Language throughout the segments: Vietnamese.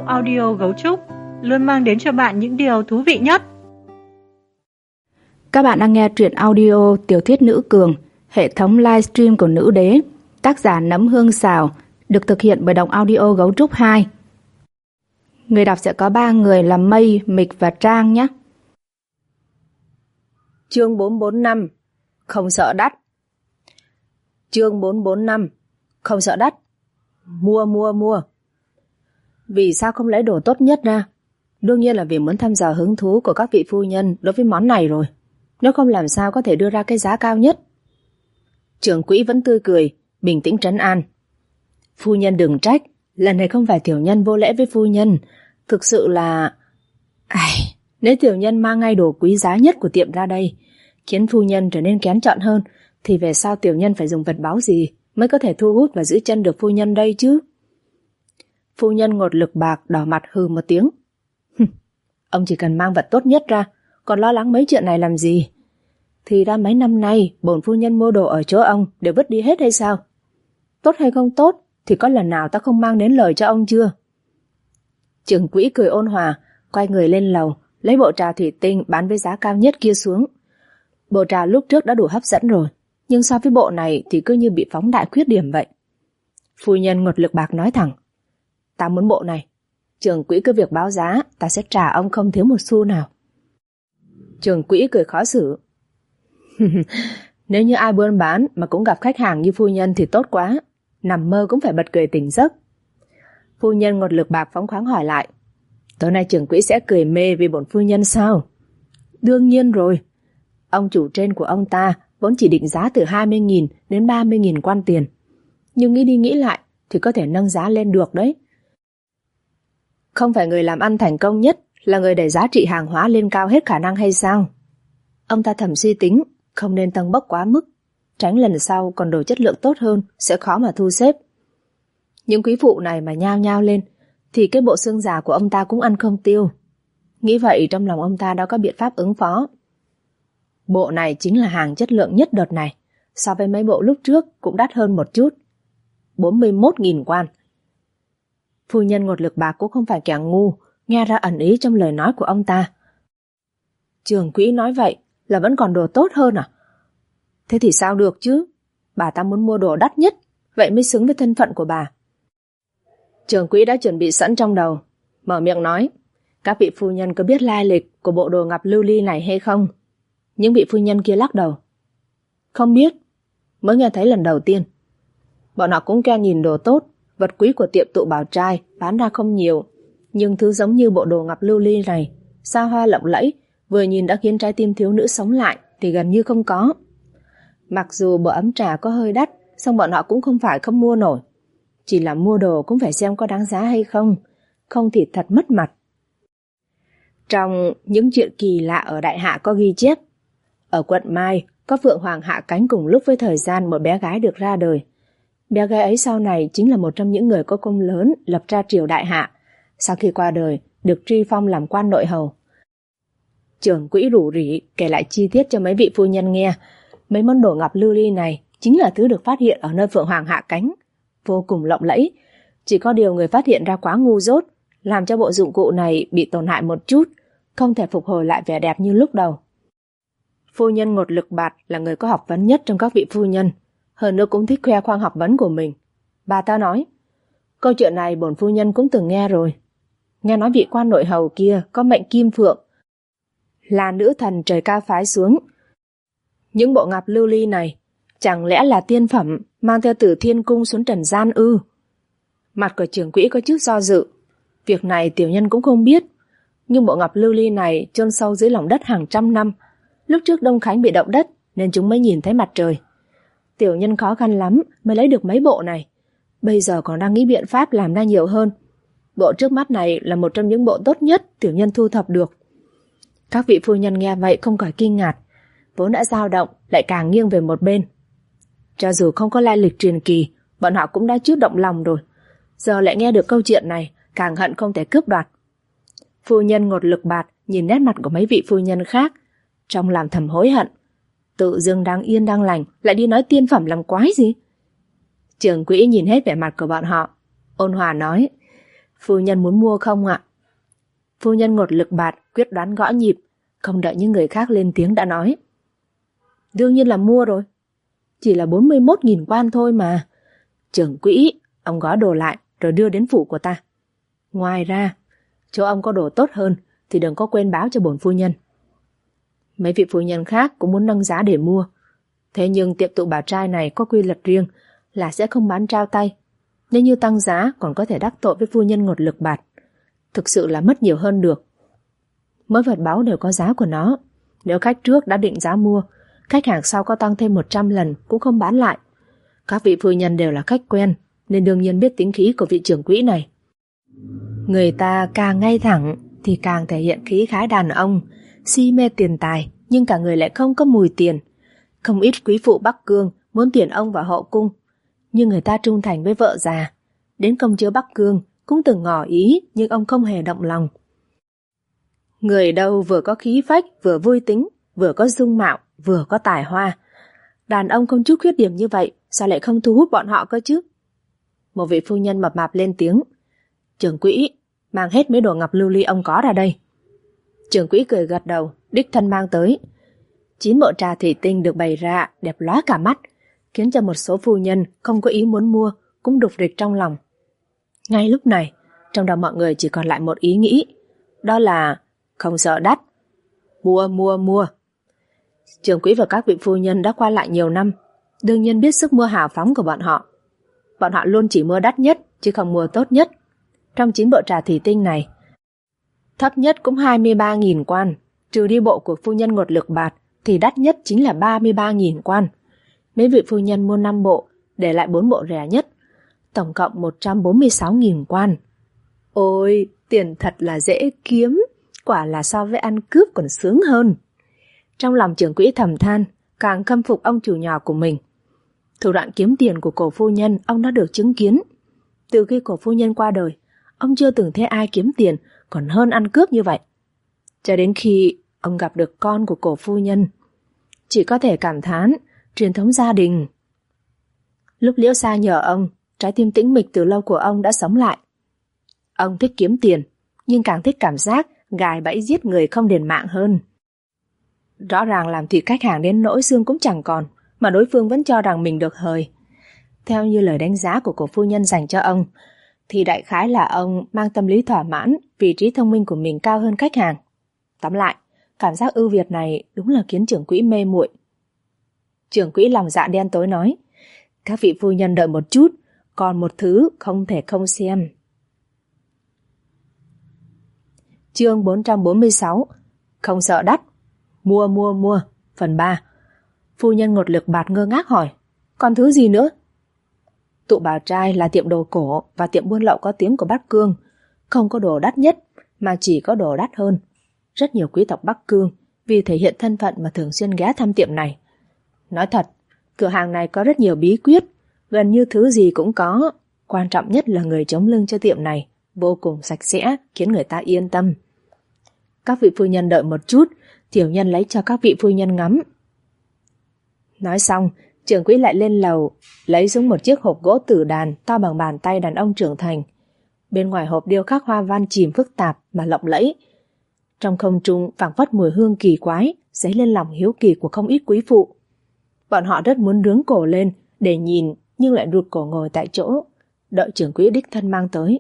audio Gấu Trúc luôn mang đến cho bạn những điều thú vị nhất. Các bạn đang nghe truyện audio tiểu thuyết Nữ Cường, hệ thống livestream của Nữ Đế, tác giả Nấm Hương Xào, được thực hiện bởi Đọc Audio Gấu Trúc 2. Người đọc sẽ có 3 người là Mây, Mịch và Trang nhé. Chương 445 Không sợ đắt. Chương 445 Không sợ đắt. Mua. Vì sao không lấy đồ tốt nhất ra? Đương nhiên là vì muốn thăm dò hứng thú của các vị phu nhân đối với món này rồi. Nếu không làm sao có thể đưa ra cái giá cao nhất. Trưởng quỹ vẫn tươi cười, bình tĩnh trấn an. Phu nhân đừng trách, lần này không phải tiểu nhân vô lễ với phu nhân. Thực sự là... nếu tiểu nhân mang ngay đồ quý giá nhất của tiệm ra đây, khiến phu nhân trở nên kén chọn hơn, thì về sau tiểu nhân phải dùng vật báu gì mới có thể thu hút và giữ chân được phu nhân đây chứ? Phu nhân Ngột Lực Bạc đỏ mặt hừ một tiếng. Ông chỉ cần mang vật tốt nhất ra, còn lo lắng mấy chuyện này làm gì? Thì ra mấy năm nay bổn phu nhân mua đồ ở chỗ ông đều vứt đi hết hay sao? Tốt hay không tốt thì có lần nào ta không mang đến lời cho ông chưa? Trưởng quỹ cười ôn hòa, quay người lên lầu, lấy bộ trà thủy tinh bán với giá cao nhất kia xuống. Bộ trà lúc trước đã đủ hấp dẫn rồi, nhưng so với bộ này thì cứ như bị phóng đại khuyết điểm vậy. Phu nhân Ngột Lực Bạc nói thẳng. Ta muốn bộ này. Trưởng quỹ cứ việc báo giá, ta sẽ trả ông không thiếu một xu nào. Trưởng quỹ cười khó xử. Nếu như ai buôn bán mà cũng gặp khách hàng như phu nhân thì tốt quá. Nằm mơ cũng phải bật cười tỉnh giấc. Phu nhân Ngột Lực Bạc phóng khoáng hỏi lại. Tối nay trưởng quỹ sẽ cười mê vì bổn phu nhân sao? Đương nhiên rồi. Ông chủ trên của ông ta vốn chỉ định giá từ 20.000 đến 30.000 quan tiền. Nhưng nghĩ đi nghĩ lại thì có thể nâng giá lên được đấy. Không phải người làm ăn thành công nhất là người đẩy giá trị hàng hóa lên cao hết khả năng hay sao? Ông ta thầm suy tính, không nên tăng bốc quá mức, tránh lần sau còn đồ chất lượng tốt hơn sẽ khó mà thu xếp. Những quý phụ này mà nhao nhao lên thì cái bộ xương già của ông ta cũng ăn không tiêu. Nghĩ vậy trong lòng ông ta đã có biện pháp ứng phó. Bộ này chính là hàng chất lượng nhất đợt này, so với mấy bộ lúc trước cũng đắt hơn một chút. 41.000 quan. Phu nhân Ngột Lực Bạc cũng không phải kẻ ngu, nghe ra ẩn ý trong lời nói của ông ta. Trưởng quỹ nói vậy là vẫn còn đồ tốt hơn à? Thế thì sao được chứ? Bà ta muốn mua đồ đắt nhất, vậy mới xứng với thân phận của bà. Trưởng quỹ đã chuẩn bị sẵn trong đầu, mở miệng nói. Các vị phu nhân có biết lai lịch của bộ đồ ngọc lưu ly này hay không? Những vị phu nhân kia lắc đầu. Không biết, mới nghe thấy lần đầu tiên. Bọn họ cũng kêu nhìn đồ tốt, vật quý của tiệm tụ bảo trai bán ra không nhiều, nhưng thứ giống như bộ đồ ngọc lưu ly này, xa hoa lộng lẫy, vừa nhìn đã khiến trái tim thiếu nữ sống lại thì gần như không có. Mặc dù bộ ấm trà có hơi đắt, song bọn họ cũng không phải không mua nổi. Chỉ là mua đồ cũng phải xem có đáng giá hay không, không thì thật mất mặt. Trong những chuyện kỳ lạ ở Đại Hạ có ghi chép, ở quận Mai có Phượng Hoàng hạ cánh cùng lúc với thời gian một bé gái được ra đời. Bé gái ấy sau này chính là một trong những người có công lớn lập ra triều Đại Hạ. Sau khi qua đời, được truy phong làm quan nội hầu. Trưởng quỹ rủ rỉ kể lại chi tiết cho mấy vị phu nhân nghe. Mấy món đồ ngọc lưu ly này chính là thứ được phát hiện ở nơi Phượng Hoàng hạ cánh, vô cùng lộng lẫy. Chỉ có điều người phát hiện ra quá ngu dốt, làm cho bộ dụng cụ này bị tổn hại một chút, không thể phục hồi lại vẻ đẹp như lúc đầu. Phu nhân Ngột Lực Bạc là người có học vấn nhất trong các vị phu nhân, hơn nữa cũng thích khoe khoang học vấn của mình. Bà ta nói, câu chuyện này bổn phu nhân cũng từng nghe rồi. Nghe nói vị quan nội hầu kia có mệnh kim phượng, là nữ thần trời cao phái xuống. Những bộ ngọc lưu ly này chẳng lẽ là tiên phẩm mang theo từ thiên cung xuống trần gian ư? Mặt của trưởng quỹ có chút do dự. Việc này tiểu nhân cũng không biết, nhưng bộ ngọc lưu ly này chôn sâu dưới lòng đất hàng trăm năm. Lúc trước Đông Khánh bị động đất nên chúng mới nhìn thấy mặt trời. Tiểu nhân khó khăn lắm mới lấy được mấy bộ này, bây giờ còn đang nghĩ biện pháp làm ra nhiều hơn. Bộ trước mắt này là một trong những bộ tốt nhất tiểu nhân thu thập được. Các vị phu nhân nghe vậy không khỏi kinh ngạc, vốn đã dao động lại càng nghiêng về một bên. Cho dù không có lai lịch truyền kỳ, bọn họ cũng đã chút động lòng rồi, giờ lại nghe được câu chuyện này càng hận không thể cướp đoạt. Phu nhân Ngột Lực Bạc nhìn nét mặt của mấy vị phu nhân khác, trong làm thầm hối hận. Tự dưng đang yên đang lành lại đi nói tiên phẩm làm quái gì? Trưởng quỹ nhìn hết vẻ mặt của bọn họ, ôn hòa nói, Phu nhân muốn mua không ạ? Phu nhân Ngột Lực Bạt quyết đoán gõ nhịp, không đợi những người khác lên tiếng đã nói. Đương nhiên là mua rồi. Chỉ là 41.000 quan thôi mà. Trưởng quỹ, ông gói đồ lại rồi đưa đến phủ của ta. Ngoài ra, chỗ ông có đồ tốt hơn thì đừng có quên báo cho bổn phu nhân. Mấy vị phu nhân khác cũng muốn nâng giá để mua. Thế nhưng tiệm tụ bảo trai này có quy luật riêng là sẽ không bán trao tay. Nếu như tăng giá còn có thể đắc tội với phu nhân Ngột Lực Bạt. Thực sự là mất nhiều hơn được. Mỗi vật báu đều có giá của nó. Nếu khách trước đã định giá mua, khách hàng sau có tăng thêm 100 lần cũng không bán lại. Các vị phu nhân đều là khách quen, nên đương nhiên biết tính khí của vị trưởng quỹ này. Người ta càng ngay thẳng thì càng thể hiện khí khái đàn ông, si mê tiền tài, nhưng cả người lại không có mùi tiền. Không ít quý phụ Bắc Cương muốn tuyển ông vào hậu cung, nhưng người ta trung thành với vợ già. Đến công chúa Bắc Cương cũng từng ngỏ ý, nhưng ông không hề động lòng. Người đâu vừa có khí phách, vừa vui tính, vừa có dung mạo, vừa có tài hoa. Đàn ông không chút khuyết điểm như vậy, sao lại không thu hút bọn họ cơ chứ? Một vị phu nhân mập mạp lên tiếng. Trưởng quỹ, mang hết mấy đồ ngọc lưu ly ông có ra đây. Trưởng quỹ cười gật đầu, đích thân mang tới. 9 bộ trà thủy tinh được bày ra đẹp lóa cả mắt, khiến cho một số phu nhân không có ý muốn mua cũng đục rịch trong lòng. Ngay lúc này, trong đầu mọi người chỉ còn lại một ý nghĩ, đó là không sợ đắt. Mua. Trưởng quỹ và các vị phu nhân đã qua lại nhiều năm, đương nhiên biết sức mua hào phóng của bọn họ. Bọn họ luôn chỉ mua đắt nhất, chứ không mua tốt nhất. Trong 9 bộ trà thủy tinh này, thấp nhất cũng 23.000 quan, trừ đi bộ của phu nhân Ngột Lực Bạt thì đắt nhất chính là 33.000 quan. Mấy vị phu nhân mua 5 bộ, để lại 4 bộ rẻ nhất, tổng cộng 146.000 quan. Ôi, tiền thật là dễ kiếm, quả là so với ăn cướp còn sướng hơn. Trong lòng trưởng quỹ thầm than, càng khâm phục ông chủ nhỏ của mình. Thủ đoạn kiếm tiền của cổ phu nhân ông đã được chứng kiến. Từ khi cổ phu nhân qua đời, ông chưa từng thấy ai kiếm tiền còn hơn ăn cướp như vậy. Cho đến khi ông gặp được con của cổ phu nhân, chỉ có thể cảm thán truyền thống gia đình. Lúc Liễu Sa nhờ ông, trái tim tĩnh mịch từ lâu của ông đã sống lại. Ông thích kiếm tiền, nhưng càng thích cảm giác gài bẫy giết người không đền mạng hơn. Rõ ràng làm thịt khách hàng đến nỗi xương cũng chẳng còn, mà đối phương vẫn cho rằng mình được hời. Theo như lời đánh giá của cổ phu nhân dành cho ông, thì đại khái là ông mang tâm lý thỏa mãn vì trí thông minh của mình cao hơn khách hàng. Tóm lại, cảm giác ưu việt này đúng là khiến trưởng quỹ mê muội. Trưởng quỹ lòng dạ đen tối nói, các vị phu nhân đợi một chút, còn một thứ không thể không xem. Chương 446, không sợ đắt. Mua. Phần 3. Phu nhân Ngột Lực Bạt ngơ ngác hỏi, còn thứ gì nữa? Tụ Bảo Trai là tiệm đồ cổ và tiệm buôn lậu có tiếng của Bắc Cương, không có đồ đắt nhất mà chỉ có đồ đắt hơn. Rất nhiều quý tộc Bắc Cương vì thể hiện thân phận mà thường xuyên ghé thăm tiệm này. Nói thật, cửa hàng này có rất nhiều bí quyết, gần như thứ gì cũng có. Quan trọng nhất là người chống lưng cho tiệm này vô cùng sạch sẽ, khiến người ta yên tâm. Các vị phu nhân đợi một chút, tiểu nhân lấy cho các vị phu nhân ngắm. Nói xong, trưởng quỹ lại lên lầu, lấy xuống một chiếc hộp gỗ tử đàn to bằng bàn tay đàn ông trưởng thành. Bên ngoài hộp điêu khắc hoa văn chìm phức tạp mà lộng lẫy. Trong không trung phảng phất mùi hương kỳ quái, dấy lên lòng hiếu kỳ của không ít quý phụ. Bọn họ rất muốn đứng cổ lên để nhìn, nhưng lại rụt cổ ngồi tại chỗ, đợi trưởng quỹ đích thân mang tới.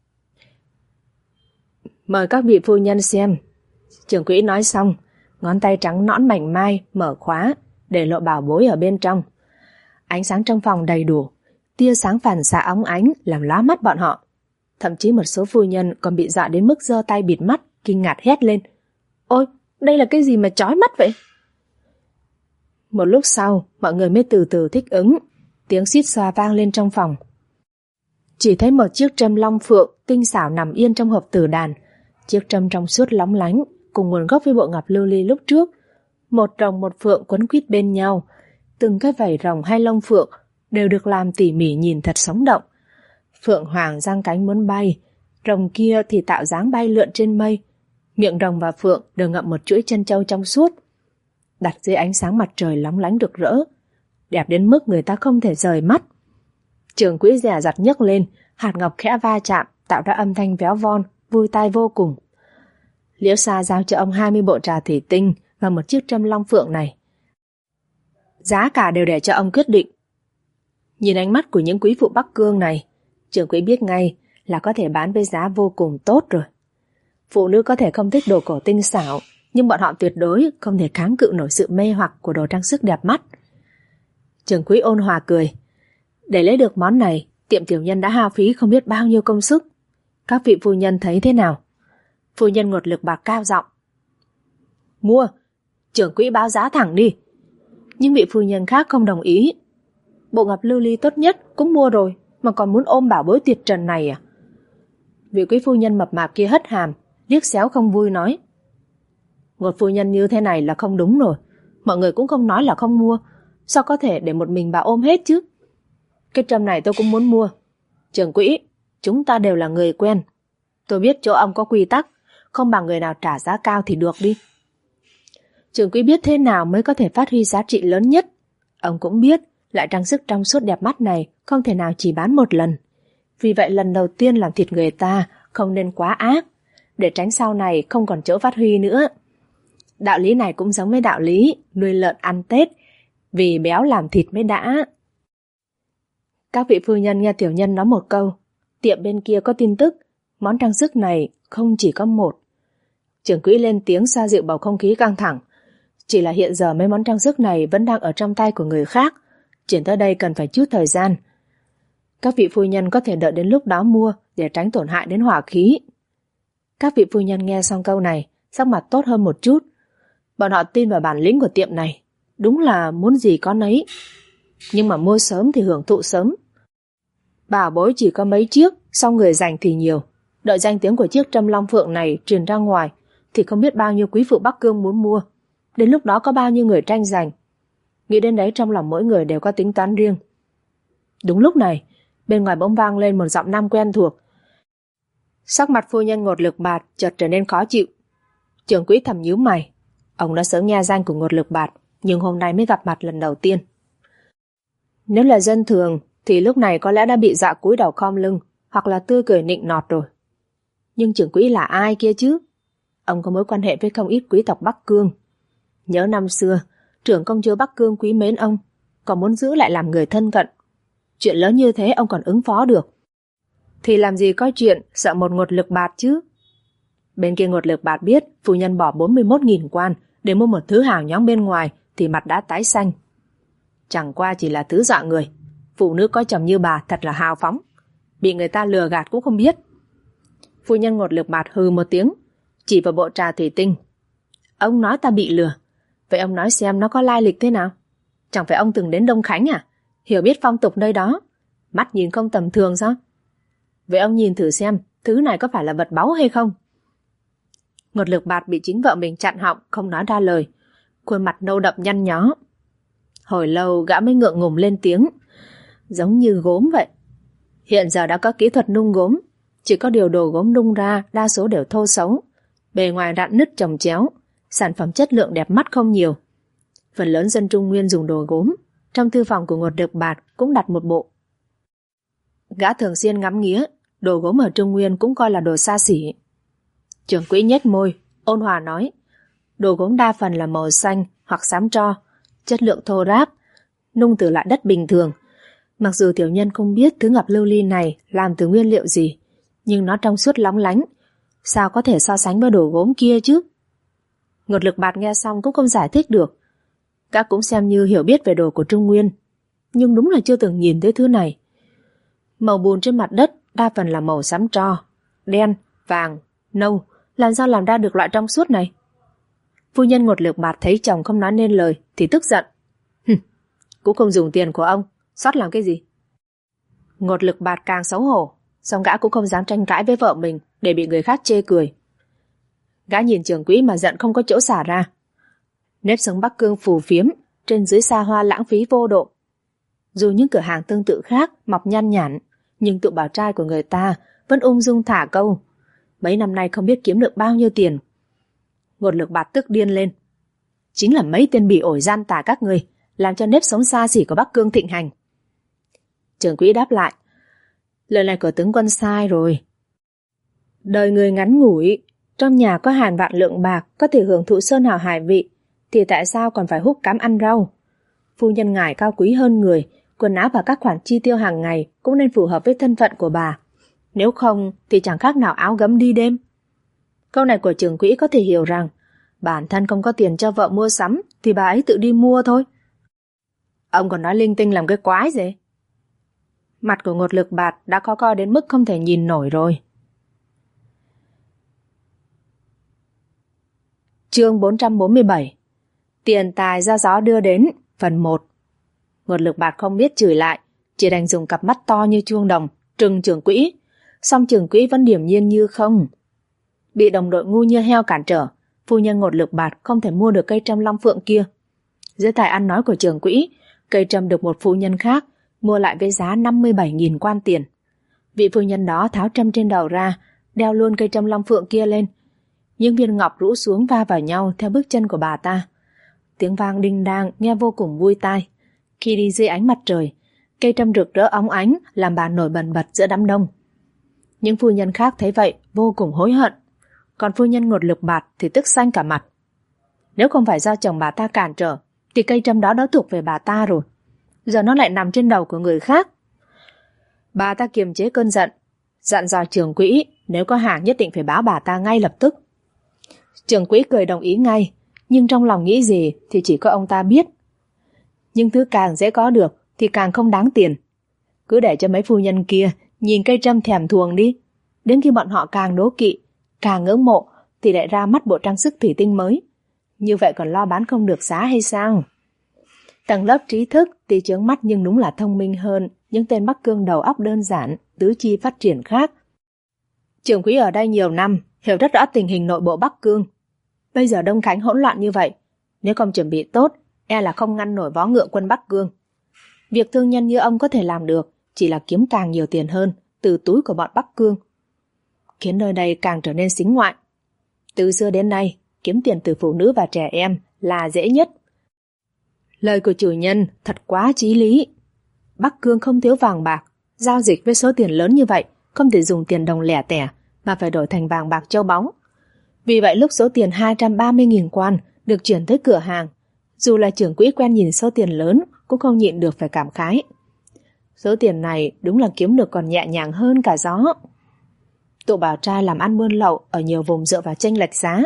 Mời các vị phu nhân xem. Trưởng quỹ nói xong, ngón tay trắng nõn mảnh mai mở khóa để lộ bảo bối ở bên trong. Ánh sáng trong phòng đầy đủ, tia sáng phản xạ óng ánh làm lóa mắt bọn họ. Thậm chí một số phu nhân còn bị dọa đến mức giơ tay bịt mắt, kinh ngạc hét lên, ôi, đây là cái gì mà chói mắt vậy? Một lúc sau, mọi người mới từ từ thích ứng. Tiếng xít xoa vang lên trong phòng. Chỉ thấy một chiếc trâm long phượng tinh xảo nằm yên trong hộp tử đàn. Chiếc trâm trong suốt lóng lánh, cùng nguồn gốc với bộ ngọc lưu ly lúc trước. Một rồng một phượng quấn quýt bên nhau. Từng cái vảy rồng hay lông phượng đều được làm tỉ mỉ nhìn thật sống động. Phượng hoàng giang cánh muốn bay, rồng kia thì tạo dáng bay lượn trên mây. Miệng rồng và phượng đều ngậm một chuỗi chân châu trong suốt, đặt dưới ánh sáng mặt trời lóng lánh rực rỡ, đẹp đến mức người ta không thể rời mắt. Trưởng quỹ dè dặt nhấc lên, hạt ngọc khẽ va chạm, tạo ra âm thanh véo von, vui tai vô cùng. Liễu Sa giao cho ông 20 bộ trà thủy tinh và một chiếc trâm long phượng này. Giá cả đều để cho ông quyết định. Nhìn ánh mắt của những quý phụ Bắc Cương này, Trưởng quỹ biết ngay là có thể bán với giá vô cùng tốt rồi. Phụ nữ có thể không thích đồ cổ tinh xảo, nhưng bọn họ tuyệt đối không thể kháng cự nổi sự mê hoặc của đồ trang sức đẹp mắt. Trưởng quỹ ôn hòa cười. Để lấy được món này, tiệm tiểu nhân đã hao phí không biết bao nhiêu công sức. Các vị phu nhân thấy thế nào? Phu nhân Ngột Lực Bạt cao giọng. Mua, trưởng quỹ báo giá thẳng đi. Nhưng vị phu nhân khác không đồng ý. Bộ ngọc lưu ly tốt nhất cũng mua rồi, mà còn muốn ôm bảo bối tuyệt trần này à? Vị quý phu nhân mập mạp kia hất hàm, liếc xéo không vui nói. Một phu nhân như thế này là không đúng rồi. Mọi người cũng không nói là không mua. Sao có thể để một mình bà ôm hết chứ? Cái trâm này tôi cũng muốn mua. Trưởng quỹ, chúng ta đều là người quen. Tôi biết chỗ ông có quy tắc, không bằng người nào trả giá cao thì được đi. Trưởng quỹ biết thế nào mới có thể phát huy giá trị lớn nhất. Ông cũng biết loại trang sức trong suốt đẹp mắt này không thể nào chỉ bán một lần. Vì vậy lần đầu tiên làm thịt người ta không nên quá ác, để tránh sau này không còn chỗ phát huy nữa. Đạo lý này cũng giống với đạo lý nuôi lợn ăn Tết, vì béo làm thịt mới đã. Các vị phu nhân nghe tiểu nhân nói một câu, tiệm bên kia có tin tức, món trang sức này không chỉ có một. Trưởng quỹ lên tiếng xoa dịu bầu không khí căng thẳng. Chỉ là hiện giờ mấy món trang sức này vẫn đang ở trong tay của người khác, chuyển tới đây cần phải chút thời gian. Các vị phu nhân có thể đợi đến lúc đó mua để tránh tổn hại đến hỏa khí. Các vị phu nhân nghe xong câu này, sắc mặt tốt hơn một chút. Bọn họ tin vào bản lĩnh của tiệm này, đúng là muốn gì có nấy. Nhưng mà mua sớm thì hưởng thụ sớm. Bảo bối chỉ có mấy chiếc, sau người giành thì nhiều. Đợi danh tiếng của chiếc trâm long phượng này truyền ra ngoài, thì không biết bao nhiêu quý phụ Bắc Cương muốn mua. Đến lúc đó có bao nhiêu người tranh giành. Nghĩ đến đấy trong lòng mỗi người đều có tính toán riêng. Đúng lúc này, bên ngoài bỗng vang lên một giọng nam quen thuộc. Sắc mặt phu nhân Ngột Lực Bạt chợt trở nên khó chịu. Trưởng quỹ thầm nhíu mày. Ông đã sớm nghe danh của Ngột Lực Bạt, nhưng hôm nay mới gặp mặt lần đầu tiên. Nếu là dân thường thì lúc này có lẽ đã bị dọa cúi đầu khom lưng, hoặc là tươi cười nịnh nọt rồi. Nhưng trưởng quỹ là ai kia chứ? Ông có mối quan hệ với không ít quý tộc Bắc Cương. Nhớ năm xưa, trưởng công chúa Bắc Cương quý mến ông, còn muốn giữ lại làm người thân cận. Chuyện lớn như thế ông còn ứng phó được, thì làm gì có chuyện sợ một Ngột Lực Bạt chứ? Bên kia Ngột Lực Bạt biết phu nhân bỏ 41.000 quan để mua một thứ hào nhoáng bên ngoài thì mặt đã tái xanh. Chẳng qua chỉ là thứ dọa người. Phụ nữ có chồng như bà thật là hào phóng, bị người ta lừa gạt cũng không biết. Phu nhân Ngột Lực Bạt hừ một tiếng, chỉ vào bộ trà thủy tinh. Ông nói ta bị lừa, vậy ông nói xem nó có lai lịch thế nào? Chẳng phải ông từng đến Đông Khánh à? Hiểu biết phong tục nơi đó, mắt nhìn không tầm thường sao? Vậy ông nhìn thử xem thứ này có phải là vật báu hay không? Ngột Lực Bạt bị chính vợ mình chặn họng, không nói ra lời, khuôn mặt nâu đậm nhăn nhó. Hồi lâu gã mới ngượng ngùng lên tiếng. Giống như gốm vậy. Hiện giờ đã có kỹ thuật nung gốm, chỉ có điều đồ gốm nung ra đa số đều thô xấu, bề ngoài rạn nứt chồng chéo, sản phẩm chất lượng đẹp mắt không nhiều. Phần lớn dân Trung Nguyên dùng đồ gốm. Trong thư phòng của Ngột Lực Bạt cũng đặt một bộ. Gã thường xuyên ngắm nghía, đồ gốm ở Trung Nguyên cũng coi là đồ xa xỉ. Trưởng quỹ nhếch môi, ôn hòa nói, đồ gốm đa phần là màu xanh hoặc xám tro, chất lượng thô ráp, nung từ loại đất bình thường. Mặc dù tiểu nhân không biết thứ ngọc lưu ly này làm từ nguyên liệu gì, nhưng nó trong suốt lóng lánh, sao có thể so sánh với đồ gốm kia chứ? Ngột Lực Bạt nghe xong cũng không giải thích được. Các cũng xem như hiểu biết về đồ của Trung Nguyên, nhưng đúng là chưa từng nhìn thấy thứ này. Màu bùn trên mặt đất đa phần là màu xám tro, đen, vàng, nâu, làm sao làm ra được loại trong suốt này? Phu nhân Ngột Lực Bạt thấy chồng không nói nên lời thì tức giận. Cũng không dùng tiền của ông, sót làm cái gì? Ngột Lực Bạt càng xấu hổ, song gã cũng không dám tranh cãi với vợ mình để bị người khác chê cười. Gã nhìn trưởng quỹ mà giận không có chỗ xả ra. Nếp sống Bắc Cương phù phiếm, trên dưới xa hoa lãng phí vô độ. Dù những cửa hàng tương tự khác mọc nhan nhản, nhưng tụi bảo trai của người ta vẫn ung dung thả câu. Mấy năm nay không biết kiếm được bao nhiêu tiền. Ngột Lực Bạt tức điên lên. Chính là mấy tên bỉ ổi gian tà các người, làm cho nếp sống xa xỉ của Bắc Cương thịnh hành. Trưởng quỹ đáp lại. Lời này của tướng quân sai rồi. Đời người ngắn ngủi, trong nhà có hàng vạn lượng bạc có thể hưởng thụ sơn hào hải vị, thì tại sao còn phải hút cám ăn rau? Phu nhân ngài cao quý hơn người, quần áo và các khoản chi tiêu hàng ngày cũng nên phù hợp với thân phận của bà. Nếu không thì chẳng khác nào áo gấm đi đêm. Câu này của trưởng quỹ có thể hiểu rằng bản thân không có tiền cho vợ mua sắm thì bà ấy tự đi mua thôi. Ông còn nói linh tinh làm cái quái gì? Mặt của Ngột Lực Bạt đã khó coi đến mức không thể nhìn nổi rồi. Chương 447. Tiền tài do gió đưa đến, phần 1. Ngột Lực Bạt không biết chửi lại, chỉ đành dùng cặp mắt to như chuông đồng trừng trưởng quỹ, song trưởng quỹ vẫn điềm nhiên như không. Bị đồng đội ngu như heo cản trở, phu nhân Ngột Lực Bạt không thể mua được cây trâm long phượng kia. Dưới tài ăn nói của trưởng quỹ, cây trâm được một phu nhân khác mua lại với giá 57.000 quan tiền. Vị phu nhân đó tháo trâm trên đầu ra, đeo luôn cây trâm long phượng kia lên. Những viên ngọc rũ xuống va vào nhau theo bước chân của bà ta. Tiếng vang đinh đang nghe vô cùng vui tai. Khi đi dưới ánh mặt trời, cây trâm rực rỡ óng ánh làm bà nổi bần bật giữa đám đông. Những phu nhân khác thấy vậy vô cùng hối hận, còn phu nhân Ngột Lực Bạt thì tức xanh cả mặt. Nếu không phải do chồng bà ta cản trở thì cây trâm đó đã thuộc về bà ta rồi. Giờ nó lại nằm trên đầu của người khác. Bà ta kiềm chế cơn giận, dặn dò trưởng quỹ nếu có hàng nhất định phải báo bà ta ngay lập tức. Trưởng quỹ cười đồng ý ngay, nhưng trong lòng nghĩ gì thì chỉ có ông ta biết. Nhưng thứ càng dễ có được thì càng không đáng tiền. Cứ để cho mấy phu nhân kia nhìn cây trâm thèm thuồng đi. Đến khi bọn họ càng đố kỵ, càng ngưỡng mộ thì lại ra mắt bộ trang sức thủy tinh mới. Như vậy còn lo bán không được giá hay sao? Tầng lớp trí thức thì chướng mắt nhưng đúng là thông minh hơn những tên Bắc Cương đầu óc đơn giản, tứ chi phát triển khác. Trưởng quỹ ở đây nhiều năm, hiểu rất rõ tình hình nội bộ Bắc Cương. Bây giờ Đông Khánh hỗn loạn như vậy, nếu không chuẩn bị tốt, e là không ngăn nổi vó ngựa quân Bắc Cương. Việc thương nhân như ông có thể làm được chỉ là kiếm càng nhiều tiền hơn từ túi của bọn Bắc Cương, khiến nơi đây càng trở nên sính ngoại. Từ xưa đến nay, kiếm tiền từ phụ nữ và trẻ em là dễ nhất. Lời của chủ nhân thật quá chí lý. Bắc Cương không thiếu vàng bạc, giao dịch với số tiền lớn như vậy không thể dùng tiền đồng lẻ tẻ mà phải đổi thành vàng bạc châu báu. Vì vậy lúc số tiền 230.000 quan được chuyển tới cửa hàng, dù là trưởng quỹ quen nhìn số tiền lớn cũng không nhịn được phải cảm khái. Số tiền này đúng là kiếm được còn nhẹ nhàng hơn cả gió. Tụ Bảo Trai làm ăn buôn lậu ở nhiều vùng dựa vào chênh lệch giá,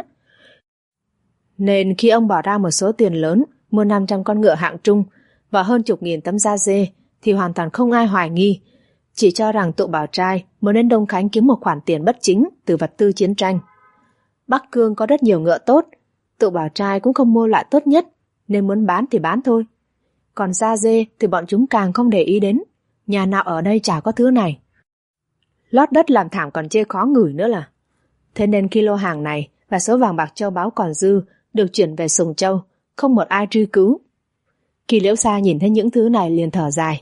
nên khi ông bỏ ra một số tiền lớn mua 500 con ngựa hạng trung và hơn chục nghìn tấm da dê thì hoàn toàn không ai hoài nghi, chỉ cho rằng Tụ Bảo Trai muốn đến Đông Khánh kiếm một khoản tiền bất chính từ vật tư chiến tranh. Bắc Cương có rất nhiều ngựa tốt, Tụ Bảo Trai cũng không mua loại tốt nhất, nên muốn bán thì bán thôi. Còn da dê thì bọn chúng càng không để ý đến, nhà nào ở đây chả có thứ này. Lót đất làm thảm còn chê khó ngửi nữa là. Thế nên khi lô hàng này và số vàng bạc châu báu còn dư được chuyển về Sùng Châu, không một ai truy cứu. Khi Liễu Sa nhìn thấy những thứ này liền thở dài.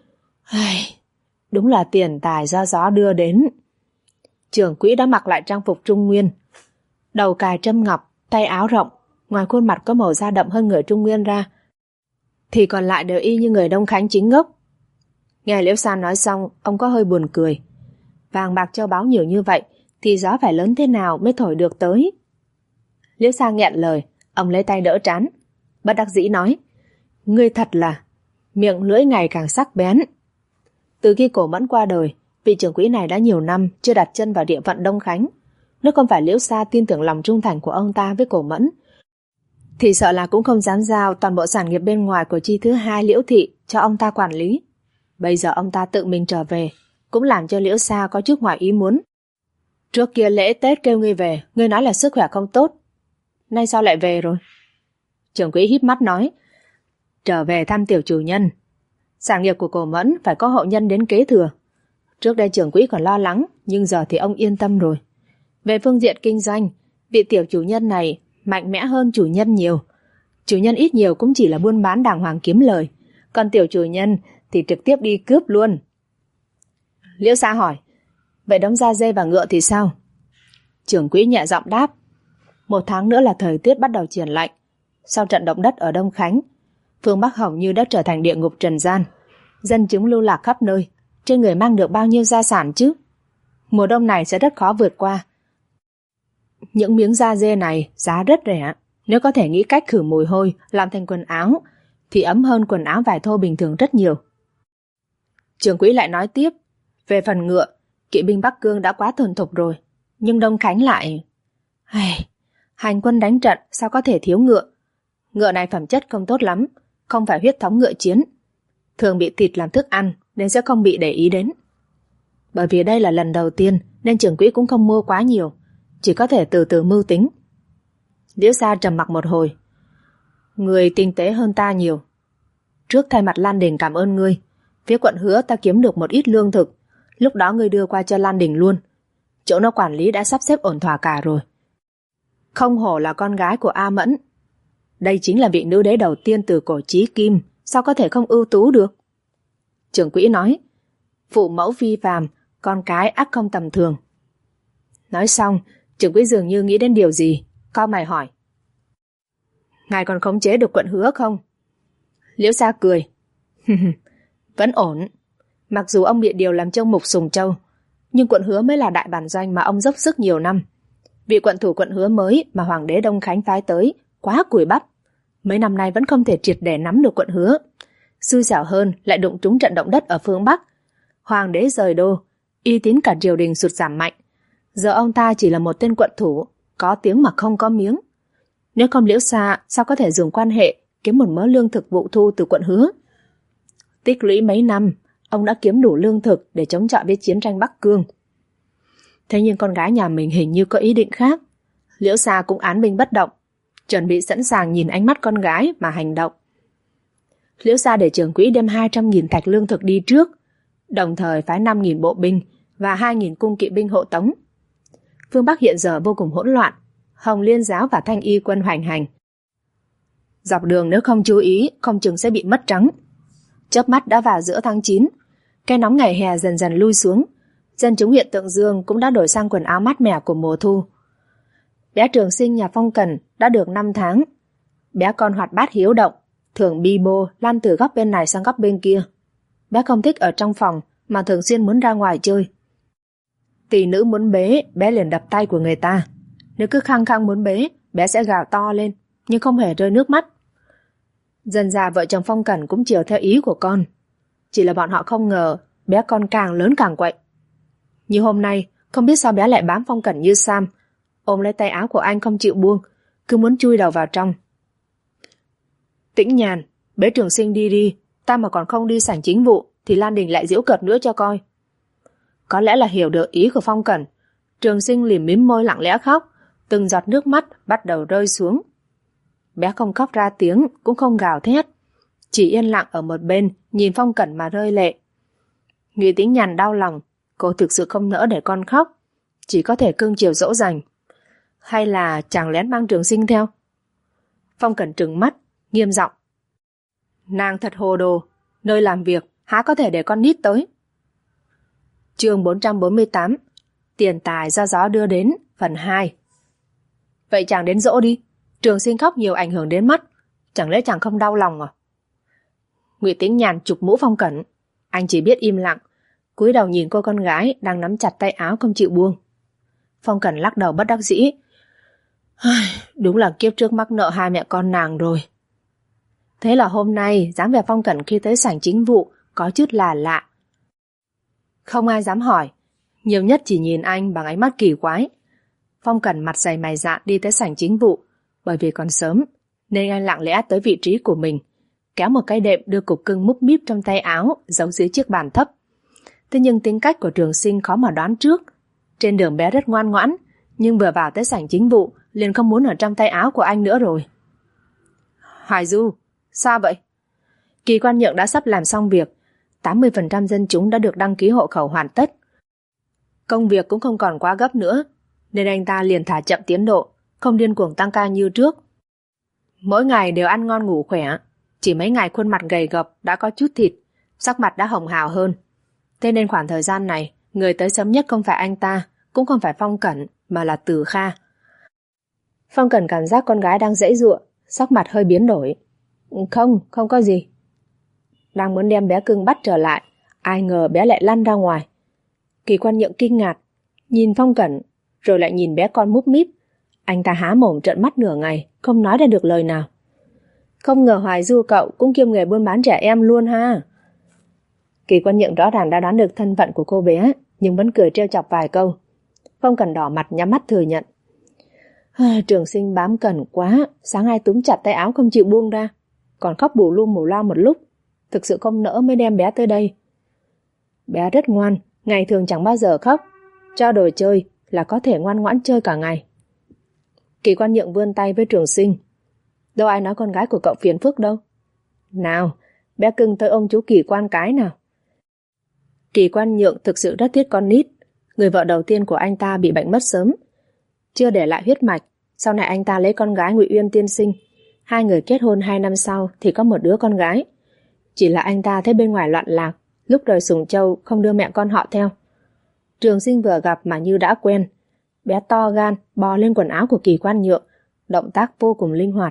Đúng là tiền tài do gió đưa đến. Trưởng quỹ đã mặc lại trang phục Trung Nguyên, đầu cài trâm ngọc, tay áo rộng, ngoài khuôn mặt có màu da đậm hơn người Trung Nguyên ra, thì còn lại đều y như người Đông Khánh chính gốc. Nghe Liễu Sa nói xong, ông có hơi buồn cười. Vàng bạc châu báu nhiều như vậy thì gió phải lớn thế nào mới thổi được tới? Liễu Sa nghẹn lời, ông lấy tay đỡ trán, bất đắc dĩ nói: Ngươi thật là miệng lưỡi ngày càng sắc bén. Từ khi Cổ Mẫn qua đời, vị trưởng quỹ này đã nhiều năm chưa đặt chân vào địa phận Đông Khánh. Nếu không phải Liễu Sa tin tưởng lòng trung thành của ông ta với Cổ Mẫn, thì sợ là cũng không dám giao toàn bộ sản nghiệp bên ngoài của chi thứ hai Liễu thị cho ông ta quản lý. Bây giờ ông ta tự mình trở về, cũng làm cho Liễu Sa có chút ngoài ý muốn. Trước kia lễ Tết kêu ngươi về, ngươi nói là sức khỏe không tốt, nay sao lại về rồi? Trưởng quỹ híp mắt nói: Trở về thăm tiểu chủ nhân. Sản nghiệp của Cổ Mẫn phải có hậu nhân đến kế thừa. Trước đây trưởng quỹ còn lo lắng, nhưng giờ thì ông yên tâm rồi. Về phương diện kinh doanh, vị tiểu chủ nhân này mạnh mẽ hơn chủ nhân nhiều. Chủ nhân ít nhiều cũng chỉ là buôn bán đàng hoàng kiếm lời, còn tiểu chủ nhân thì trực tiếp đi cướp luôn. Liễu Sa hỏi: Vậy đống da dê và ngựa thì sao? Trưởng quỹ nhẹ giọng đáp: 1 tháng nữa là thời tiết bắt đầu chuyển lạnh. Sau trận động đất ở Đông Khánh, phương Bắc hầu như đã trở thành địa ngục trần gian. Dân chúng lưu lạc khắp nơi, trên người mang được bao nhiêu gia sản chứ? Mùa đông này sẽ rất khó vượt qua. Những miếng da dê này giá rất rẻ. Nếu có thể nghĩ cách khử mùi hôi làm thành quần áo thì ấm hơn quần áo vải thô bình thường rất nhiều. Trưởng quỹ lại nói tiếp, về phần ngựa, kỵ binh Bắc Cương đã quá thuần thục rồi, nhưng Đông Khánh lại... Hành quân đánh trận sao có thể thiếu ngựa. Ngựa này phẩm chất không tốt lắm, không phải huyết thống ngựa chiến, thường bị thịt làm thức ăn nên sẽ không bị để ý đến. Bởi vì đây là lần đầu tiên nên trưởng quỹ cũng không mua quá nhiều, chỉ có thể từ từ mưu tính. Liễu Gia trầm mặc một hồi. Người tinh tế hơn ta nhiều. Trước thay mặt Lan Đình cảm ơn ngươi. Phía quận hứa ta kiếm được một ít lương thực, lúc đó ngươi đưa qua cho Lan Đình luôn. Chỗ nó quản lý đã sắp xếp ổn thỏa cả rồi. Không hổ là con gái của A Mẫn. Đây chính là vị nữ đế đầu tiên từ cổ chí kim, sao có thể không ưu tú được? Trưởng quỹ nói, phụ mẫu phi phàm, con cái ắt không tầm thường. Nói xong, trưởng quỹ dường như nghĩ đến điều gì, cau mày hỏi. Ngài còn khống chế được quận hứa không? Liễu Gia cười. Vẫn ổn. Mặc dù ông bị điều làm châu mục Sùng Châu, nhưng quận hứa mới là đại bản doanh mà ông dốc sức nhiều năm. Vị quận thủ quận hứa mới mà hoàng đế Đông Khánh phái tới quá cùi bắp, mấy năm nay vẫn không thể triệt để nắm được quận hứa. Xui xẻo hơn lại đụng trúng trận động đất ở phương Bắc. Hoàng đế rời đô, uy tín cả triều đình sụt giảm mạnh. Giờ ông ta chỉ là một tên quận thủ, có tiếng mà không có miếng. Nếu không Liễu Gia sao có thể dùng quan hệ kiếm một mớ lương thực vụ thu từ quận hứa. Tích lũy mấy năm, ông đã kiếm đủ lương thực để chống chọi với chiến tranh Bắc Cương. Thế nhưng con gái nhà mình hình như có ý định khác. Liễu Gia cũng án binh bất động, chuẩn bị sẵn sàng nhìn ánh mắt con gái mà hành động. Liễu Gia để trưởng quỹ đem 200.000 thạch lương thực đi trước, đồng thời phái 5.000 bộ binh và 2.000 cung kỵ binh hộ tống. Phương Bắc hiện giờ vô cùng hỗn loạn, Hồng Liên giáo và Thanh Y quân hoành hành. Dọc đường nếu không chú ý, không chừng sẽ bị mất trắng. Chớp mắt đã vào giữa tháng 9, cái nóng ngày hè dần dần lui xuống. Dân chúng huyện Tượng Dương cũng đã đổi sang quần áo mát mẻ của mùa thu. Bé Trường Sinh nhà Phong Cẩn đã được 5 tháng. Bé con hoạt bát hiếu động, thường bi bô lăn từ góc bên này sang góc bên kia. Bé không thích ở trong phòng mà thường xuyên muốn ra ngoài chơi. Tỷ nữ muốn bế, bé liền đập tay của người ta. Nếu cứ khăng khăng muốn bế, bé sẽ gào to lên, nhưng không hề rơi nước mắt. Dần dà vợ chồng Phong Cẩn cũng chiều theo ý của con. Chỉ là bọn họ không ngờ bé con càng lớn càng quậy. Như hôm nay, không biết sao bé lại bám Phong Cẩn như Sam, ôm lấy tay áo của anh không chịu buông, cứ muốn chui đầu vào trong. Tĩnh Nhàn, bế Trường Sinh đi đi, ta mà còn không đi sảnh chính vụ thì Lan Đình lại giễu cợt nữa cho coi. Có lẽ là hiểu được ý của Phong Cẩn, Trường Sinh liếm mím môi lặng lẽ khóc, từng giọt nước mắt bắt đầu rơi xuống. Bé không khóc ra tiếng, cũng không gào thét, chỉ yên lặng ở một bên nhìn Phong Cẩn mà rơi lệ. Nghĩ Tĩnh Nhàn đau lòng, cô thực sự không nỡ để con khóc, chỉ có thể cưng chiều dỗ dành. Hay là chàng lén mang Trường Sinh theo? Phong Cẩn trừng mắt, nghiêm giọng. Nàng thật hồ đồ, nơi làm việc há có thể để con nít tới. Chương 448, tiền tài do gió đưa đến, phần 2. Vậy chàng đến dỗ đi, Trường Sinh khóc nhiều ảnh hưởng đến mắt, chẳng lẽ chàng không đau lòng à? Ngụy Tĩnh Nhàn chụp mũ Phong Cẩn, anh chỉ biết im lặng, cúi đầu nhìn cô con gái đang nắm chặt tay áo không chịu buông. Phong Cẩn lắc đầu bất đắc dĩ. Đúng là kiếp trước mắc nợ hai mẹ con nàng rồi. Thế là hôm nay dáng vẻ Phong Cẩn khi tới sảnh chính vụ có chút là lạ. Không ai dám hỏi, nhiều nhất chỉ nhìn anh bằng ánh mắt kỳ quái. Phong Cẩn mặt dày mày dạ đi tới sảnh chính vụ, bởi vì còn sớm nên anh lặng lẽ tới vị trí của mình, kéo một cái đệm đưa cục cưng múp míp trong tay áo giấu dưới chiếc bàn thấp. Thế nhưng tính cách của Trường Sinh khó mà đoán trước. Trên đường bé rất ngoan ngoãn, nhưng vừa vào tới sảnh chính vụ liền không muốn ở trong tay áo của anh nữa rồi. Hoài Du, sao vậy? Kỳ quan nhượng đã sắp làm xong việc, 80% dân chúng đã được đăng ký hộ khẩu hoàn tất. Công việc cũng không còn quá gấp nữa, nên anh ta liền thả chậm tiến độ, không điên cuồng tăng ca như trước. Mỗi ngày đều ăn ngon ngủ khỏe, chỉ mấy ngày khuôn mặt gầy gập đã có chút thịt, sắc mặt đã hồng hào hơn. Thế nên khoảng thời gian này, người tới sớm nhất không phải anh ta, cũng không phải Phong Cẩn, mà là Từ Kha. Phong Cẩn cảm giác con gái đang giãy giụa, sắc mặt hơi biến đổi. Không có gì. Đang muốn đem bé cưng bắt trở lại, ai ngờ bé lại lăn ra ngoài. Kỳ quan nhượng kinh ngạc, Nhìn Phong Cẩn, rồi lại nhìn bé con múp míp. Anh ta há mồm trợn mắt nửa ngày, không nói ra được lời nào. Không ngờ Hoài Du cậu cũng kiêm nghề buôn bán trẻ em luôn ha. Kỳ Quan Nhượng rõ ràng đã đoán được thân phận của cô bé, nhưng vẫn cười trêu chọc vài câu. Phong Cẩn đỏ mặt nhắm mắt thừa nhận. Trường Sinh bám Cẩn quá, sáng nay túm chặt tay áo không chịu buông ra, còn khóc bù lu mù loa một lúc. Thực sự không nỡ mới đem bé tới đây. Bé rất ngoan, ngày thường chẳng bao giờ khóc, cho đồ chơi là có thể ngoan ngoãn chơi cả ngày. Kỳ Quan Nhượng vươn tay với Trường Sinh. Đâu ai nói con gái của cậu phiền phức đâu. Nào, bé cưng tới ôm chú Kỳ Quan cái nào. Kỳ Quan Nhượng thực sự rất thích con nít. Người vợ đầu tiên của anh ta bị bệnh mất sớm, chưa để lại huyết mạch. Sau này anh ta lấy con gái Ngụy Uyên tiên sinh. Hai người kết hôn 2 năm sau thì có một đứa con gái. Chỉ là anh ta thấy bên ngoài loạn lạc, lúc rời Sùng Châu không đưa mẹ con họ theo. Trường Sinh vừa gặp mà như đã quen. Bé to gan bò lên quần áo của Kỳ Quan Nhượng, động tác vô cùng linh hoạt.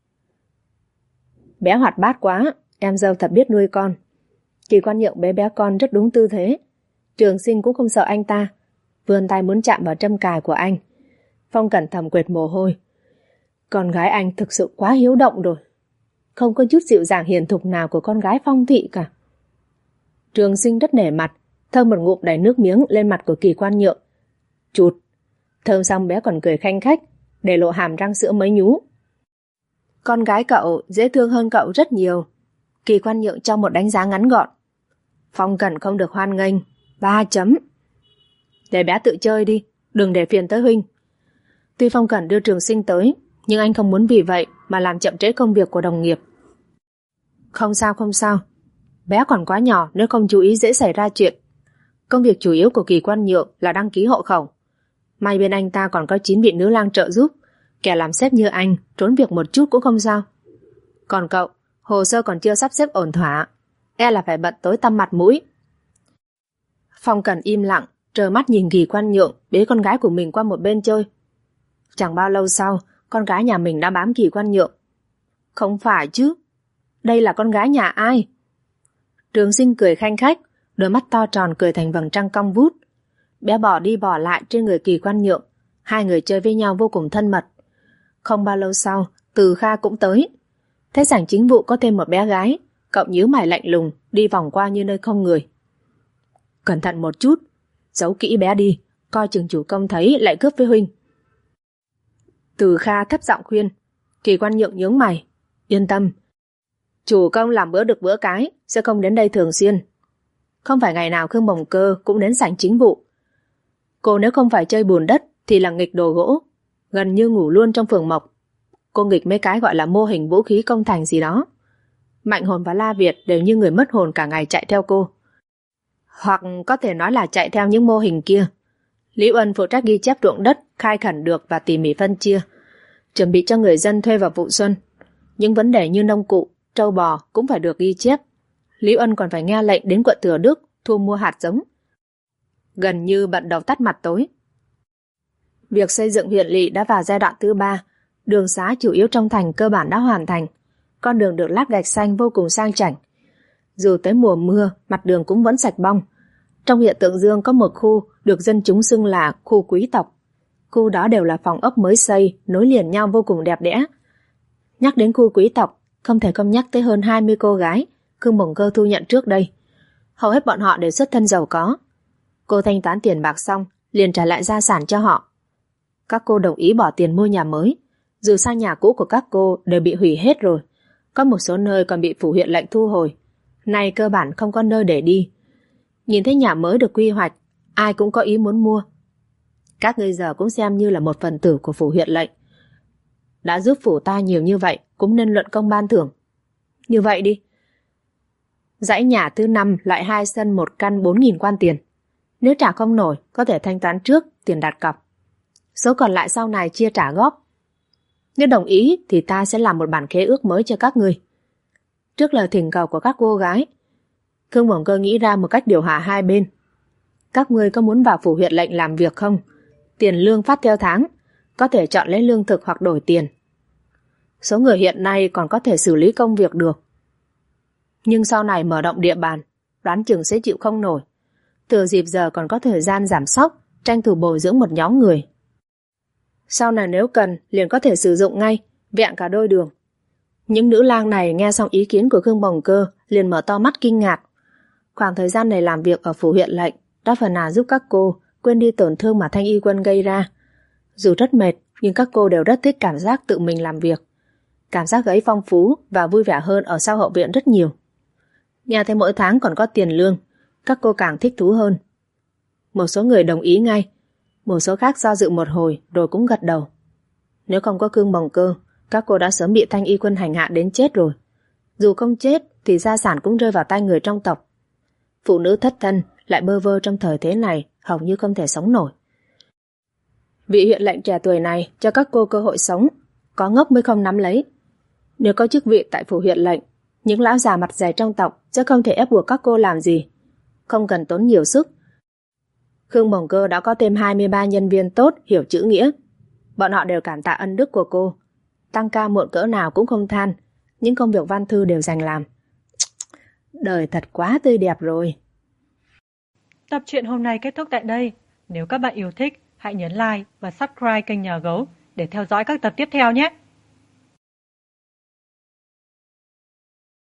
Bé hoạt bát quá, em dâu thật biết nuôi con. Kỳ Quan Nhượng bế bé con rất đúng tư thế. Trường Sinh cũng không sợ anh ta, vươn tay muốn chạm vào trâm cài của anh. Phong Cẩn thầm quệt mồ hôi. Con gái anh thực sự quá hiếu động rồi, không có chút dịu dàng hiền thục nào của con gái Phong thị cả. Trường Sinh rất nể mặt, thơm một ngụm đầy nước miếng lên mặt của Kỳ Quan Nhượng. Chụt. Thơm xong bé còn cười khanh khách, để lộ hàm răng sữa mới nhú. Con gái cậu dễ thương hơn cậu rất nhiều. Kỳ Quan Nhượng cho một đánh giá ngắn gọn. Phong Cẩn không được hoan nghênh, 3 chấm. Để bé tự chơi đi, đừng để phiền tới huynh. Tuy Phong Cẩn đưa Trường Sinh tới, nhưng anh không muốn vì vậy mà làm chậm trễ công việc của đồng nghiệp. Không sao không sao, bé còn quá nhỏ, nếu không chú ý dễ xảy ra chuyện. Công việc chủ yếu của Kỳ Quan Nhượng là đăng ký hộ khẩu. May bên anh ta còn có 9 vị nữ lang trợ giúp, kẻ làm sếp như anh trốn việc một chút cũng không sao. Còn cậu, hồ sơ còn chưa sắp xếp ổn thỏa, e là phải bận tối tăm mặt mũi. Phong Cẩn im lặng, trơ mắt nhìn Kỳ Quan Nhượng bế con gái của mình qua một bên chơi. Chẳng bao lâu sau, con gái nhà mình đã bám Kỳ Quan Nhượng. Không phải chứ, đây là con gái nhà ai? Trường Sinh cười khanh khách, đôi mắt to tròn cười thành vầng trăng cong vút. Bé bỏ đi bỏ lại trên người Kỳ Quan Nhượng, hai người chơi với nhau vô cùng thân mật. Không bao lâu sau, Từ Kha cũng tới. Thấy sảnh chính vụ có thêm một bé gái, cậu nhíu mày lạnh lùng, đi vòng qua như nơi không người. Cẩn thận một chút, giấu kỹ bé đi, coi chừng chủ công thấy lại cướp với huynh. Từ Kha thấp giọng khuyên. Kỳ Quan Nhượng nhướng mày. Yên tâm, chủ công làm bữa được bữa cái, sẽ không đến đây thường xuyên. Không phải ngày nào Khương Bồng Cơ cũng đến sảnh chính vụ. Cô nếu không phải chơi bùn đất thì là nghịch đồ gỗ, gần như ngủ luôn trong phường Mộc. Cô nghịch mấy cái gọi là mô hình vũ khí công thành gì đó. Mạnh Hồn và La Việt đều như người mất hồn cả ngày chạy theo cô. Hoặc có thể nói là chạy theo những mô hình kia. Lý Uân phụ trách ghi chép ruộng đất, khai khẩn được và tỉ mỉ phân chia, chuẩn bị cho người dân thuê vào vụ xuân. Những vấn đề như nông cụ, trâu bò cũng phải được ghi chép. Lý Uân còn phải nghe lệnh đến quận Thừa Đức thu mua hạt giống. Gần như bận đầu tắt mặt tối. Việc xây dựng huyện lỵ đã vào giai đoạn thứ 3, đường xá chủ yếu trong thành cơ bản đã hoàn thành. Con đường được lát gạch xanh vô cùng sang chảnh. Dù tới mùa mưa, mặt đường cũng vẫn sạch bong. Trong huyện Tượng Dương có một khu được dân chúng xưng là khu quý tộc. Khu đó đều là phòng ốc mới xây, nối liền nhau vô cùng đẹp đẽ. Nhắc đến khu quý tộc, không thể không nhắc tới hơn 20 cô gái Khương Bồng Cơ thu nhận trước đây. Hầu hết bọn họ đều xuất thân giàu có. Cô thanh toán tiền bạc xong, liền trả lại gia sản cho họ. Các cô đồng ý bỏ tiền mua nhà mới. Dù sao nhà cũ của các cô đều bị hủy hết rồi. Có một số nơi còn bị phủ huyện lệnh thu hồi. Nay cơ bản không có nơi để đi. Nhìn thấy nhà mới được quy hoạch, ai cũng có ý muốn mua. Các ngươi giờ cũng xem như là một phần tử của phủ huyện lệnh. Đã giúp phủ ta nhiều như vậy, cũng nên luận công ban thưởng. Như vậy đi. Dãy nhà thứ 5 lại 2 sân 1 căn 4.000 quan tiền. Nếu trả không nổi, có thể thanh toán trước tiền đặt cọc. Số còn lại sau này chia trả góp. Nếu đồng ý thì ta sẽ làm một bản khế ước mới cho các ngươi. Trước lời thỉnh cầu của các cô gái, Khương Bồng Cơ nghĩ ra một cách điều hòa hai bên. Các ngươi có muốn vào phủ huyện lệnh làm việc không? Tiền lương phát theo tháng, có thể chọn lấy lương thực hoặc đổi tiền. Số người hiện nay còn có thể xử lý công việc được. Nhưng sau này mở rộng địa bàn, đoán chừng sẽ chịu không nổi. Thừa dịp giờ còn có thời gian giảm sóc, tranh thủ bồi dưỡng một nhóm người. Sau này nếu cần, liền có thể sử dụng ngay, vẹn cả đôi đường. Những nữ lang này nghe xong ý kiến của Khương Bồng Cơ, liền mở to mắt kinh ngạc. Khoảng thời gian này làm việc ở phủ huyện lệnh đã phần nào giúp các cô quên đi tổn thương mà Thanh Y Quân gây ra. Dù rất mệt, nhưng các cô đều rất thích cảm giác tự mình làm việc. Cảm giác ấy phong phú và vui vẻ hơn ở sau hậu viện rất nhiều. Nhà thấy mỗi tháng còn có tiền lương, các cô càng thích thú hơn. Một số người đồng ý ngay, một số khác do dự một hồi rồi cũng gật đầu. Nếu không có Khương Bồng Cơ, các cô đã sớm bị Thanh Y Quân hành hạ đến chết rồi. Dù không chết thì gia sản cũng rơi vào tay người trong tộc. Phụ nữ thất thân lại bơ vơ trong thời thế này hầu như không thể sống nổi. Vị huyện lệnh trẻ tuổi này cho các cô cơ hội sống, có ngốc mới không nắm lấy. Nếu có chức vị tại phủ huyện lệnh, những lão già mặt dày trong tộc sẽ không thể ép buộc các cô làm gì. Không cần tốn nhiều sức. Khương Bồng Cơ đã có thêm 23 nhân viên tốt hiểu chữ nghĩa. Bọn họ đều cảm tạ ân đức của cô. Tăng ca muộn cỡ nào cũng không than. Những công việc văn thư đều dành làm. Đời thật quá tươi đẹp rồi. Tập truyện hôm nay kết thúc tại đây. Nếu các bạn yêu thích, hãy nhấn like và subscribe kênh Nhà Gấu để theo dõi các tập tiếp theo nhé.